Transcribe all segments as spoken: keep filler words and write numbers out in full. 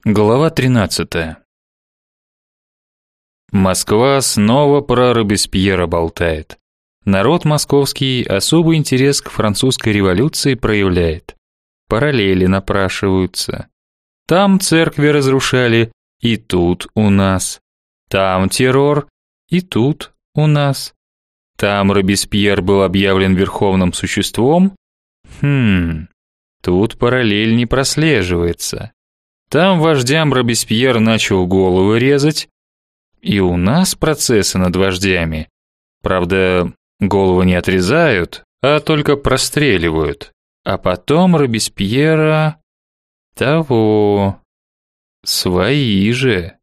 Глава тринадцатая. Москва снова про Робеспьера болтает. Народ московский особый интерес к французской революции проявляет. Параллели напрашиваются. Там церкви разрушали, и тут у нас. Там террор, и тут у нас. Там Робеспьер был объявлен верховным существом. Хм, тут параллель не прослеживается. Там вождям Робеспьер начал головы резать, и у нас процессы над вождями. Правда, головы не отрезают, а только простреливают. А потом Робеспьера того свои же.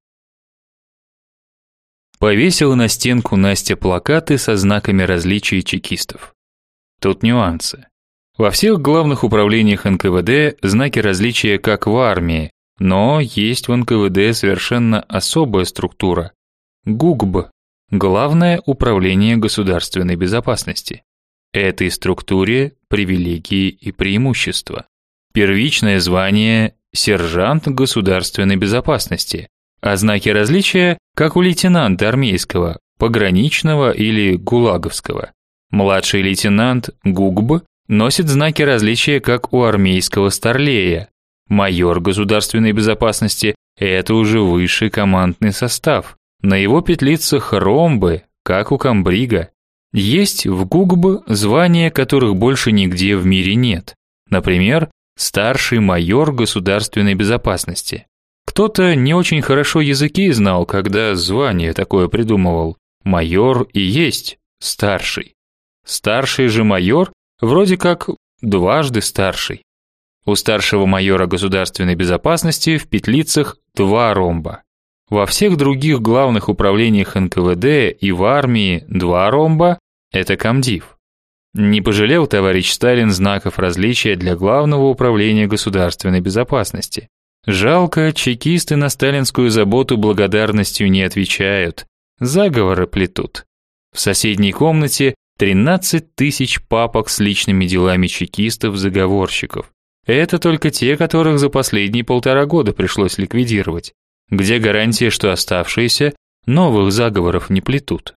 Повесила на стенку Настя плакаты со знаками различия чекистов. Тут нюансы. Во всех главных управлениях эн ка вэ дэ знаки различия как в армии. Но есть в эн ка вэ дэ совершенно особая структура – ГУГБ – Главное управление государственной безопасности. Этой структуре привилегии и преимущества. Первичное звание – сержант государственной безопасности, а знаки различия, как у лейтенанта армейского, пограничного или гулаговского. Младший лейтенант ГУГБ носит знаки различия, как у армейского старлея. Майор государственной безопасности – это уже высший командный состав. На его петлицах ромбы, как у комбрига. Есть в ГУГБ звания, которых больше нигде в мире нет. Например, старший майор государственной безопасности. Кто-то не очень хорошо языки знал, когда звание такое придумывал. Майор и есть старший. Старший же майор вроде как дважды старший. У старшего майора государственной безопасности в петлицах два ромба. Во всех других главных управлениях эн ка вэ дэ и в армии два ромба – это комдив. Не пожалел товарищ Сталин знаков различия для Главного управления государственной безопасности. Жалко, чекисты на сталинскую заботу благодарностью не отвечают, заговоры плетут. В соседней комнате тринадцать тысяч папок с личными делами чекистов-заговорщиков. Это только те, которых за последние полтора года пришлось ликвидировать. Где гарантия, что оставшиеся новых заговоров не плетут?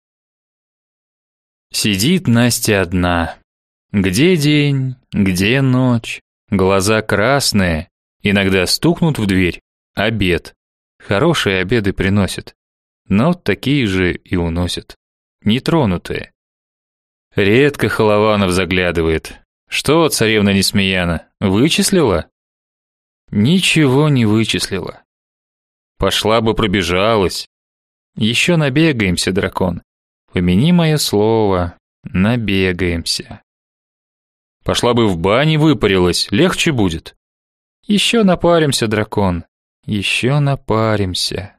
Сидит Настя одна. Где день, где ночь? Глаза красные. Иногда стукнут в дверь. Обед. Хорошие обеды приносят. Но такие же и уносят. Нетронутые. Редко Холованов заглядывает. Что, царевна Несмеяна, вычислила? Ничего не вычислила. Пошла бы пробежалась. Еще набегаемся, дракон. Помяни мое слово, набегаемся. Пошла бы в бане выпарилась, легче будет. Еще напаримся, дракон, еще напаримся.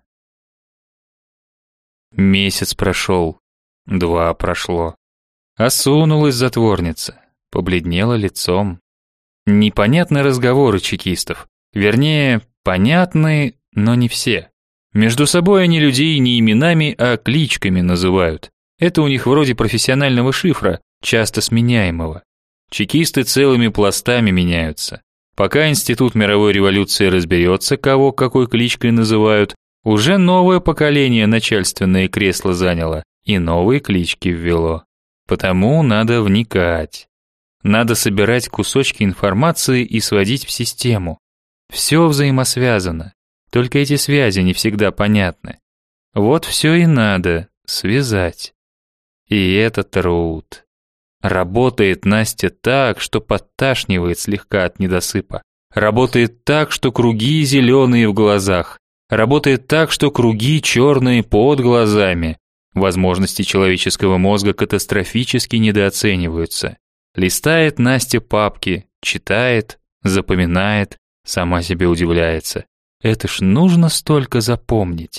Месяц прошел, два прошло. Осунулась затворница. Побледнела лицом. Непонятны разговоры чекистов. Вернее, понятны, но не все. Между собой они людей не именами, а кличками называют. Это у них вроде профессионального шифра, часто сменяемого. Чекисты целыми пластами меняются. Пока Институт мировой революции разберется, кого какой кличкой называют, уже новое поколение начальственные кресла заняло и новые клички ввело. Потому надо вникать. Надо собирать кусочки информации и сводить в систему. Все взаимосвязано, только эти связи не всегда понятны. Вот все и надо связать. И это труд. Работает Настя так, что подташнивает слегка от недосыпа. Работает так, что круги зеленые в глазах. Работает так, что круги черные под глазами. Возможности человеческого мозга катастрофически недооцениваются. Листает Настя папки, читает, запоминает, сама себе удивляется. Это ж нужно столько запомнить.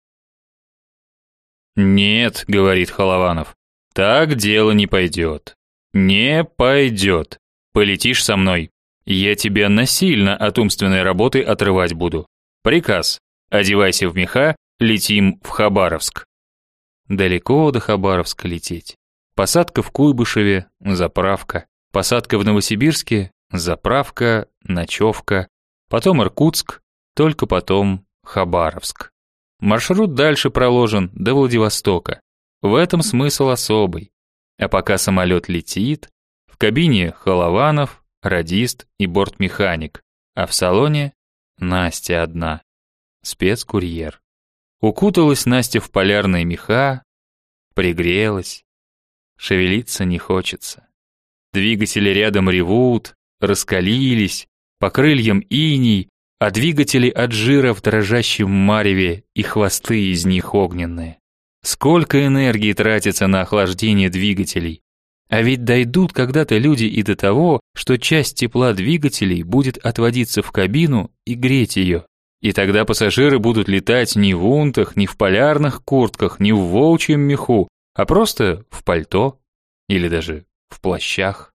«Нет», — говорит Холованов, — «так дело не пойдет. Не пойдет. Полетишь со мной. Я тебя насильно от умственной работы отрывать буду. Приказ. Одевайся в меха, летим в Хабаровск». Далеко до Хабаровска лететь. Посадка в Куйбышеве, заправка. Посадка в Новосибирске, заправка, ночевка. Потом Иркутск, только потом Хабаровск. Маршрут дальше проложен до Владивостока. В этом смысл особый. А пока самолет летит, в кабине Холованов, радист и бортмеханик, а в салоне Настя одна, спецкурьер. Укуталась Настя в полярные меха, пригрелась, шевелиться не хочется. Двигатели рядом ревут, раскалились, по крыльям иней, а двигатели от жира в дрожащем мареве и хвосты из них огненные. Сколько энергии тратится на охлаждение двигателей. А ведь дойдут когда-то люди и до того, что часть тепла двигателей будет отводиться в кабину и греть ее. И тогда пассажиры будут летать не в унтах, не в полярных куртках, не в волчьем меху, а просто в пальто или даже в плащах.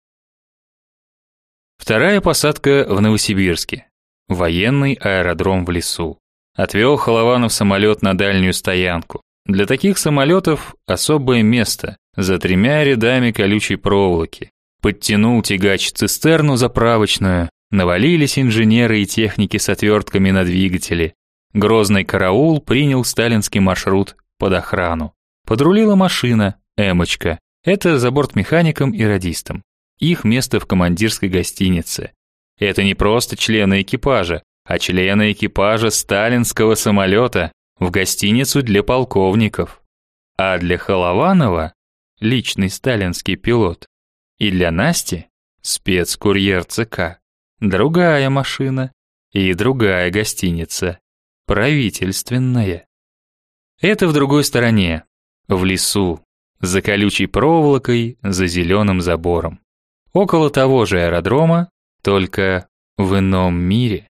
Вторая посадка в Новосибирске. Военный аэродром в лесу. Отвел Холованов самолет на дальнюю стоянку. Для таких самолетов особое место, за тремя рядами колючей проволоки. Подтянул тягач-цистерну заправочную, навалились инженеры и техники с отвертками на двигатели. Грозный караул принял сталинский маршрут под охрану. Подрулила машина, эмочка. Это за бортмехаником и радистом. Их место в командирской гостинице. Это не просто члены экипажа, а члены экипажа сталинского самолета в гостиницу для полковников. А для Холованова личный сталинский пилот. И для Насти спецкурьер ЦК. Другая машина и другая гостиница. Правительственная. Это в другой стороне, в лесу, за колючей проволокой, за зеленым забором. Около того же аэродрома, только в ином мире.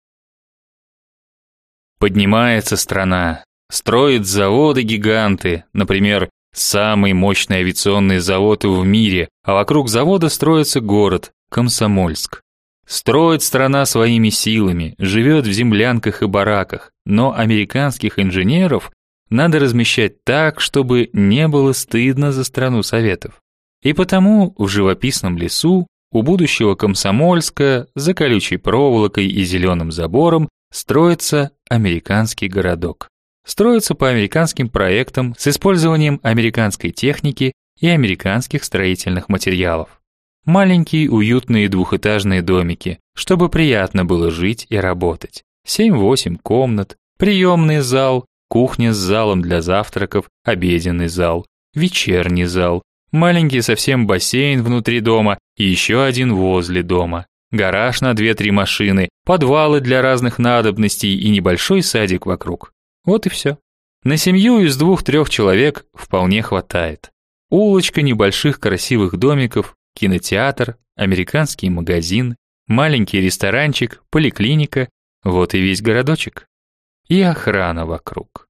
Поднимается страна, строит заводы-гиганты, например, самый мощный авиационный завод в мире, а вокруг завода строится город Комсомольск. Строит страна своими силами, живет в землянках и бараках, но американских инженеров надо размещать так, чтобы не было стыдно за страну Советов. И потому в живописном лесу у будущего Комсомольска за колючей проволокой и зеленым забором строится американский городок. Строится по американским проектам с использованием американской техники и американских строительных материалов. Маленькие уютные двухэтажные домики, чтобы приятно было жить и работать. семь-восемь комнат, приемный зал, кухня с залом для завтраков, обеденный зал, вечерний зал, маленький совсем бассейн внутри дома и еще один возле дома, гараж на две-три машины, подвалы для разных надобностей и небольшой садик вокруг. Вот и все. На семью из двух-трех человек вполне хватает. Улочка небольших красивых домиков, кинотеатр, американский магазин, маленький ресторанчик, поликлиника, вот и весь городочек. И охрана вокруг.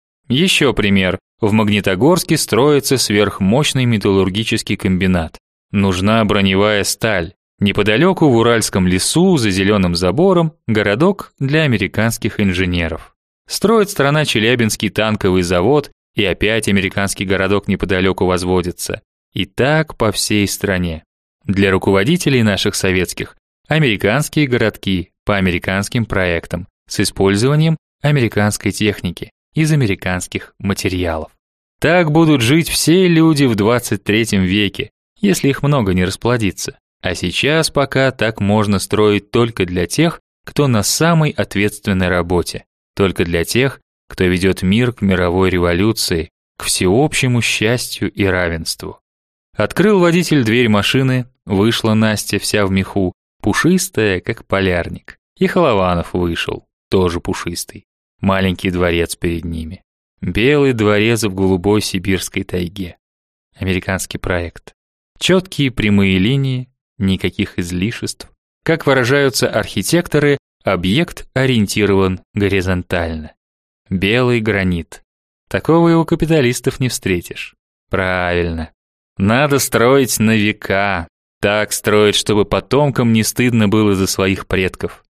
Еще пример. В Магнитогорске строится сверхмощный металлургический комбинат. Нужна броневая сталь. Неподалеку в Уральском лесу за зеленым забором городок для американских инженеров. Строит страна Челябинский танковый завод, и опять американский городок неподалеку возводится. И так по всей стране. Для руководителей наших советских американские городки по американским проектам с использованием американской техники из американских материалов. Так будут жить все люди в двадцать третьем веке, если их много не расплодится. А сейчас пока так можно строить только для тех, кто на самой ответственной работе, только для тех, кто ведет мир к мировой революции, к всеобщему счастью и равенству. Открыл водитель дверь машины, вышла Настя вся в меху, пушистая, как полярник. И Холованов вышел, тоже пушистый. Маленький дворец перед ними. Белый дворец в голубой сибирской тайге. Американский проект. Четкие прямые линии, никаких излишеств. Как выражаются архитекторы, объект ориентирован горизонтально. Белый гранит. Такого и у капиталистов не встретишь. Правильно. Надо строить на века. Так строить, чтобы потомкам не стыдно было за своих предков.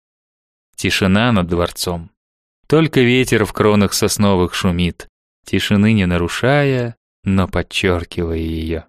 Тишина над дворцом. Только ветер в кронах сосновых шумит, тишины не нарушая, но подчеркивая ее.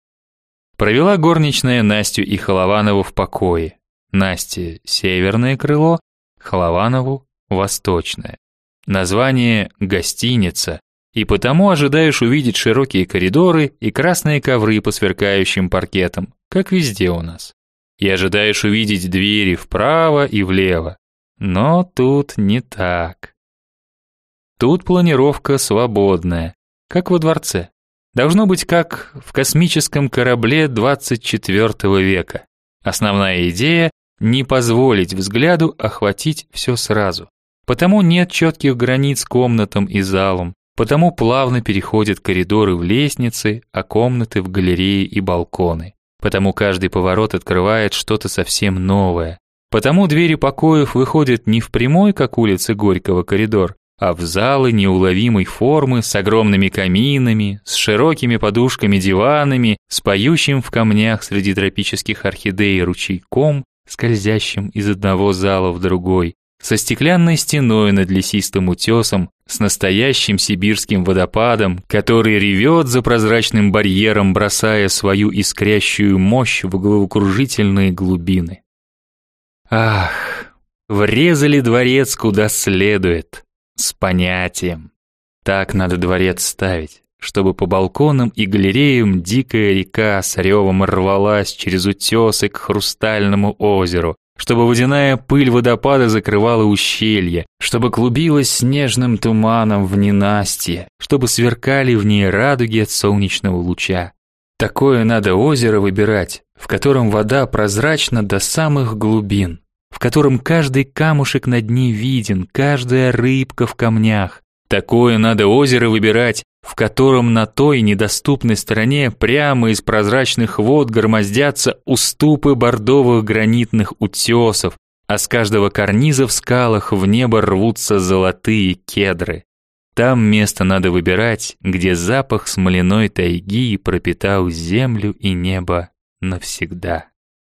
Провела горничная Настю и Холованову в покое. Насте северное крыло, Холованову восточная. Название «гостиница», и потому ожидаешь увидеть широкие коридоры и красные ковры по сверкающим паркетам, как везде у нас. И ожидаешь увидеть двери вправо и влево. Но тут не так. Тут планировка свободная, как во дворце. Должно быть как в космическом корабле двадцать четвёртого века. Основная идея – не позволить взгляду охватить все сразу. Потому нет четких границ комнатам и залам, потому плавно переходят коридоры в лестницы, а комнаты в галереи и балконы. Потому каждый поворот открывает что-то совсем новое. Потому двери покоев выходят не в прямой, как улица Горького, коридор, а в залы неуловимой формы с огромными каминами, с широкими подушками-диванами, с поющим в камнях среди тропических орхидей ручейком, скользящим из одного зала в другой, со стеклянной стеной над лесистым утесом, с настоящим сибирским водопадом, который ревет за прозрачным барьером, бросая свою искрящую мощь в головокружительные глубины. Ах, врезали дворец куда следует, с понятием. Так надо дворец ставить, чтобы по балконам и галереям дикая река с ревом рвалась через утесы к хрустальному озеру, чтобы водяная пыль водопада закрывала ущелье, чтобы клубилась снежным туманом в ненастье, чтобы сверкали в ней радуги от солнечного луча. Такое надо озеро выбирать, в котором вода прозрачна до самых глубин, в котором каждый камушек на дне виден, каждая рыбка в камнях. Такое надо озеро выбирать, в котором на той недоступной стороне прямо из прозрачных вод громоздятся уступы бордовых гранитных утесов, а с каждого карниза в скалах в небо рвутся золотые кедры. Там место надо выбирать, где запах смоляной тайги пропитал землю и небо навсегда.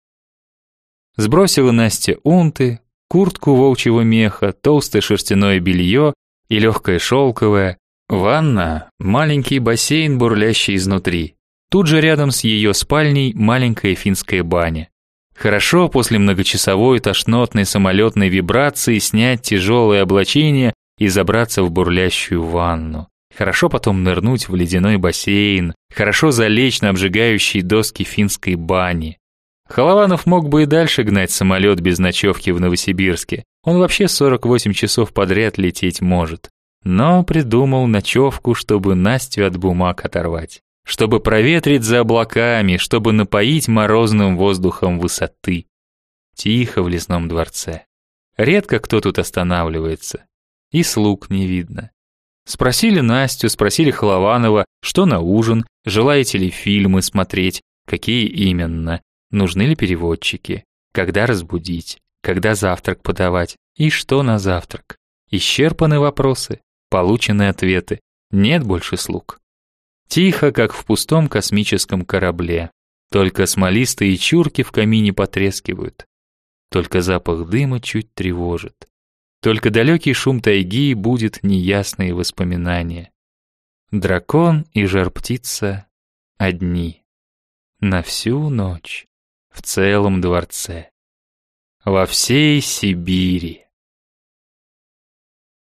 Сбросила Настя унты, куртку волчьего меха, толстое шерстяное белье и легкое шелковое. Ванна – маленький бассейн, бурлящий изнутри. Тут же рядом с ее спальней маленькая финская баня. Хорошо после многочасовой тошнотной самолетной вибрации снять тяжелое облачение и забраться в бурлящую ванну. Хорошо потом нырнуть в ледяной бассейн. Хорошо залечь на обжигающие доски финской бани. Холованов мог бы и дальше гнать самолет без ночевки в Новосибирске. Он вообще сорок восемь часов подряд лететь может. Но придумал ночевку, чтобы Настю от бумаг оторвать. Чтобы проветрить за облаками, чтобы напоить морозным воздухом высоты. Тихо в лесном дворце. Редко кто тут останавливается. И слуг не видно. Спросили Настю, спросили Холованова, что на ужин, желаете ли фильмы смотреть, какие именно, нужны ли переводчики, когда разбудить, когда завтрак подавать и что на завтрак. Исчерпаны вопросы, получены ответы, нет больше слуг. Тихо, как в пустом космическом корабле. Только смолистые чурки в камине потрескивают. Только запах дыма чуть тревожит. Только далекий шум тайги будет неясные воспоминания. Дракон и жар-птица одни. На всю ночь. В целом дворце. Во всей Сибири.